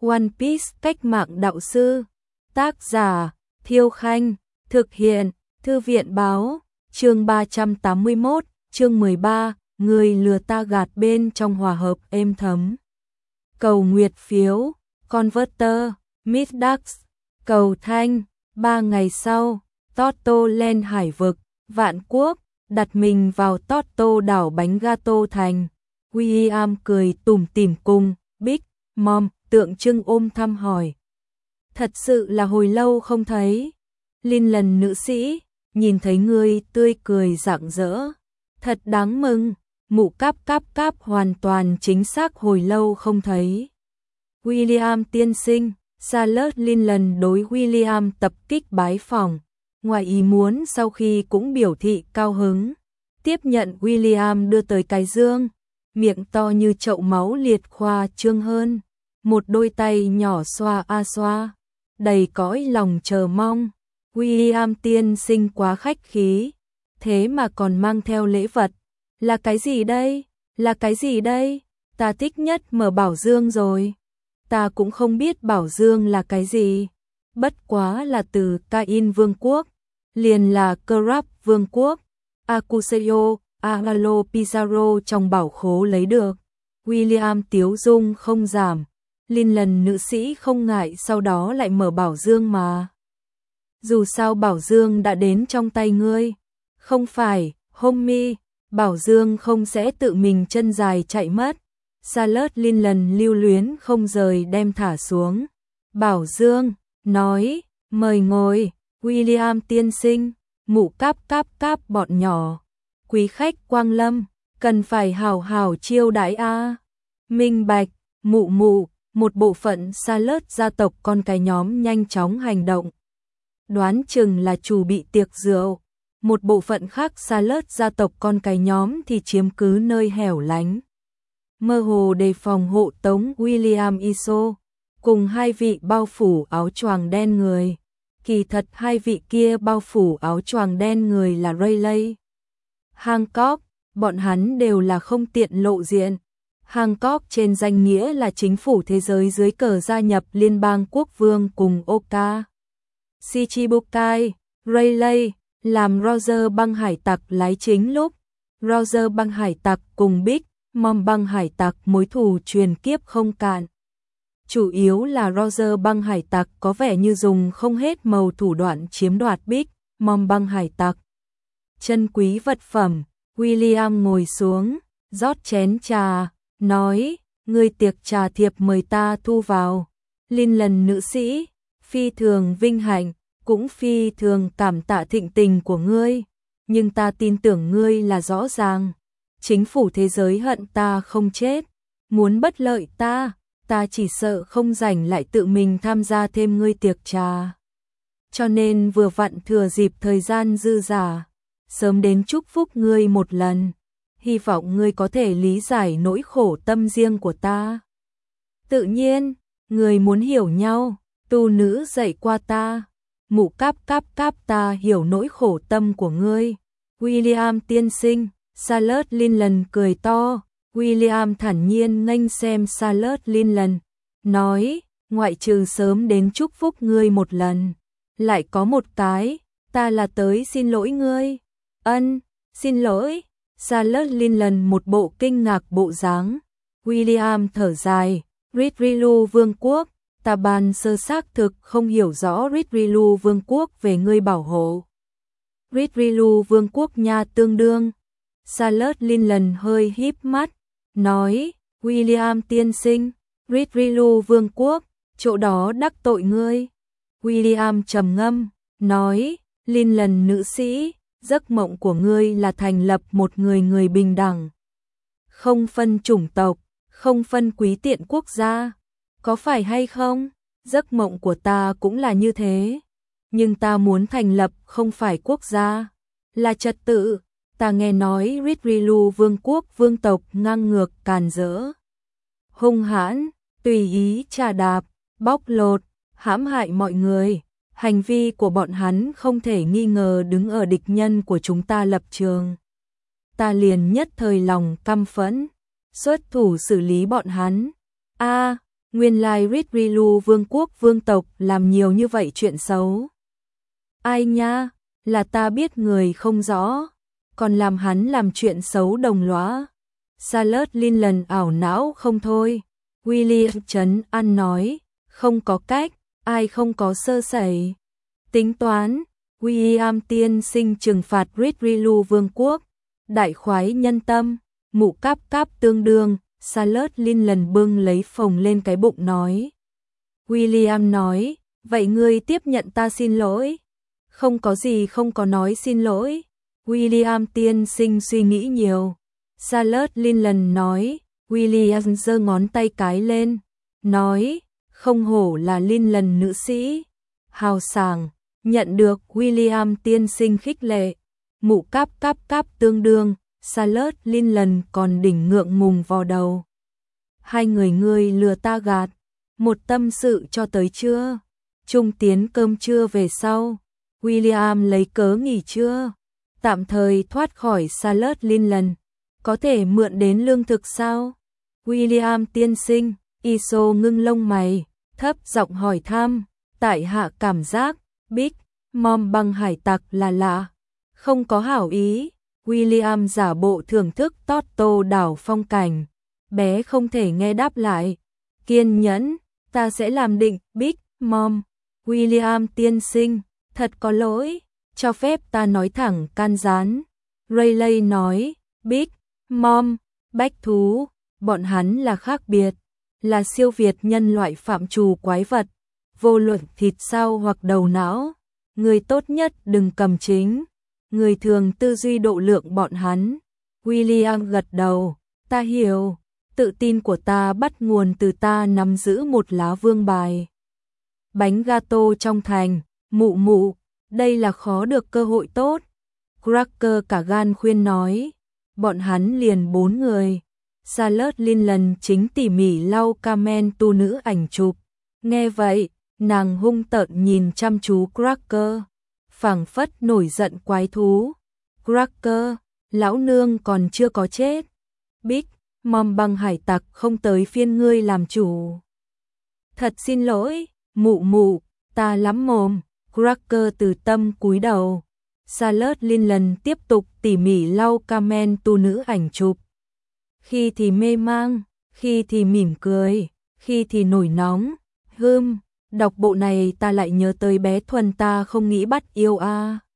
One Piece cách mạng đạo sư. Tác giả Thiêu Khanh. Thực hiện Thư viện Báo. Chương 381, chương 13, người lừa ta gạt bên trong hòa hợp êm thấm. Cầu nguyệt phiếu, Converter, Midax, cầu thanh. 3 ngày sau, Toto lên hải vực, Vạn Quốc, đặt mình vào Toto đảo bánh gato thành. William cười tủm tỉm cùng Big Mom tượng trưng ôm thăm hỏi. Thật sự là hồi lâu không thấy. Linh lần nữ sĩ, nhìn thấy ngươi tươi cười rạng rỡ. Thật đáng mừng, mụ cáp hoàn toàn chính xác hồi lâu không thấy. William tiên sinh, Charlotte Linland đối William tập kích bái phỏng. Ngoài ý muốn sau khi cũng biểu thị cao hứng. Tiếp nhận William đưa tới cái dương, miệng to như chậu máu liệt khoa trương hơn. Một đôi tay nhỏ xoa a xoa, đầy cõi lòng chờ mong. William tiên sinh quá khách khí, thế mà còn mang theo lễ vật. Là cái gì đây? Là cái gì đây? Ta thích nhất mở bảo dương rồi. Ta cũng không biết bảo dương là cái gì. Bất quá là từ Cain Vương quốc, liền là Crab Vương quốc, Acuseo, Agalo Pizarro trong bảo khố lấy được. William tiếu dung không giảm. Linland nữ sĩ không ngại sau đó lại mở bảo dương mà. Dù sao bảo dương đã đến trong tay ngươi. Không phải, homie, bảo dương không sẽ tự mình chân dài chạy mất. Charlotte Linland lưu luyến không rời đem thả xuống. Bảo dương, nói, mời ngồi, William tiên sinh, mụ cáp bọn nhỏ. Quý khách quang lâm, cần phải hào hào chiêu đãi a. Minh bạch, mụ, một bộ phận Charlotte gia tộc con cái nhóm nhanh chóng hành động. Đoán chừng là chủ bị tiệc rượu. Một bộ phận khác Charlotte gia tộc con cái nhóm thì chiếm cứ nơi hẻo lánh. Mơ hồ đề phòng hộ tống William Iso, cùng hai vị bao phủ áo choàng đen người. Kỳ thật hai vị kia bao phủ áo choàng đen người là Rayleigh, Hancock, bọn hắn đều là không tiện lộ diện. Hancock trên danh nghĩa là chính phủ thế giới dưới cờ gia nhập Liên bang Quốc vương cùng Oka Shichibukai. Rayleigh làm Roger băng hải tặc lái chính lúc Roger băng hải tặc cùng Big Mom băng hải tặc mối thù truyền kiếp không cạn. Chủ yếu là Roger băng hải tặc có vẻ như dùng không hết màu thủ đoạn chiếm đoạt Big Mom băng hải tặc. Chân quý vật phẩm. William ngồi xuống, rót chén trà, nói, ngươi tiệc trà thiệp mời ta thu vào. Linland nữ sĩ, phi thường vinh hạnh, cũng phi thường cảm tạ thịnh tình của ngươi, nhưng ta tin tưởng ngươi là rõ ràng. Chính phủ thế giới hận ta không chết, muốn bất lợi ta chỉ sợ không rảnh lại tự mình tham gia thêm ngươi tiệc trà. Cho nên vừa vặn thừa dịp thời gian dư dả, sớm đến chúc phúc ngươi một lần, hy vọng ngươi có thể lý giải nỗi khổ tâm riêng của ta. Tự nhiên, ngươi muốn hiểu nhau, tu nữ dạy qua ta, mụ cáp ta hiểu nỗi khổ tâm của ngươi. William tiên sinh, Charlotte Linland cười to. William thản nhiên nghênh xem Charlotte Linland, nói, ngoại trừ sớm đến chúc phúc ngươi một lần, lại có một cái, ta là tới xin lỗi ngươi. Ân, xin lỗi. Charlotte Linland một bộ kinh ngạc bộ dáng. William thở dài, Ridrilu Vương quốc, ta ban sơ xác thực không hiểu rõ Ridrilu Vương quốc về ngươi bảo hộ. Ridrilu Vương quốc nha tương đương. Charlotte Linland hơi híp mắt, nói, William tiên sinh, Ridrilu Vương quốc, chỗ đó đắc tội ngươi. William trầm ngâm, nói, Linland nữ sĩ, giấc mộng của ngươi là thành lập một người bình đẳng. Không phân chủng tộc, không phân quý tiện quốc gia. Có phải hay không? Giấc mộng của ta cũng là như thế. Nhưng ta muốn thành lập không phải quốc gia, là trật tự. Ta nghe nói Ridrilu Vương quốc vương tộc ngang ngược càn rỡ, hung hãn, tùy ý trà đạp, bóc lột, hãm hại mọi người. Hành vi của bọn hắn không thể nghi ngờ đứng ở địch nhân của chúng ta lập trường. Ta liền nhất thời lòng căm phẫn, xuất thủ xử lý bọn hắn. Nguyên lai Ridrilu vương quốc vương tộc làm nhiều như vậy chuyện xấu. Ai nha, là ta biết người không rõ, còn làm hắn làm chuyện xấu đồng lõa. Charles Linland ảo não không thôi. William trấn an nói, không có cách, ai không có sơ sẩy. Tính toán, William tiên sinh trừng phạt Ridrilu vương quốc, đại khoái nhân tâm, mụ cáp cáp tương đương. Charles Linland bưng lấy phồng lên cái bụng nói. William nói, vậy ngươi tiếp nhận ta xin lỗi. Không có gì không có nói xin lỗi. William tiên sinh suy nghĩ nhiều. Charles Linland nói. William giơ ngón tay cái lên, nói, không hổ là Linland nữ sĩ. Hào sảng, nhận được William tiên sinh khích lệ. Mụ cáp cáp cáp tương đương. Charles Linland còn đỉnh ngượng ngùng vò đầu. Hai người ngươi lừa ta gạt, một tâm sự cho tới trưa. Trung tiến cơm trưa về sau. William lấy cớ nghỉ trưa, tạm thời thoát khỏi Charles Linland. Có thể mượn đến lương thực sao? William tiên sinh, Iso ngưng lông mày, thấp giọng hỏi thăm. Tại hạ cảm giác, Big Mom băng hải tặc là lạ, không có hảo ý. William giả bộ thưởng thức Toto đảo phong cảnh. Bé không thể nghe đáp lại. Kiên nhẫn, ta sẽ làm định. Big Mom. William tiên sinh, thật có lỗi, cho phép ta nói thẳng can gián. Rayleigh nói, Big Mom, bách thú, bọn hắn là khác biệt, là siêu việt nhân loại phạm trù quái vật, vô luận thịt sao hoặc đầu não. Người tốt nhất đừng cầm chính, người thường tư duy độ lượng bọn hắn. William gật đầu, ta hiểu, tự tin của ta bắt nguồn từ ta nắm giữ một lá vương bài. Bánh gato trong thành, mụ mụ, đây là khó được cơ hội tốt. Cracker cả gan khuyên nói, bọn hắn liền 4 người. Charles Linland chính tỉ mỉ lau Carmen tu nữ ảnh chụp. Nghe vậy, nàng hung tợn nhìn chăm chú Cracker, phảng phất nổi giận quái thú. Cracker, lão nương còn chưa có chết. Big Mom băng hải tặc không tới phiên ngươi làm chủ. Thật xin lỗi, mụ mụ, ta lắm mồm. Cracker từ tâm cúi đầu. Charles Linland tiếp tục tỉ mỉ lau Carmen tu nữ ảnh chụp. Khi thì mê mang, khi thì mỉm cười, khi thì nổi nóng. Đọc bộ này ta lại nhớ tới bé Thuần ta không nghĩ bắt yêu a.